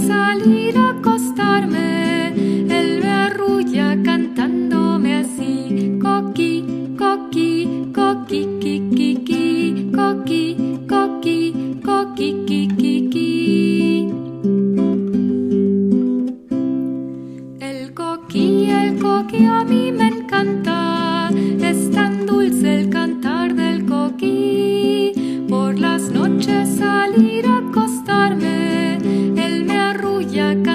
salir a acostarme, él me arrulla cantándome así. Coqui, coqui, coqui, qui, qui, qui, coqui, coqui, coqui, qui, qui, qui. El coqui a mí me encanta, es tan dulce el cantar del coqui. Por las noches salir a acostarme, él me arrulla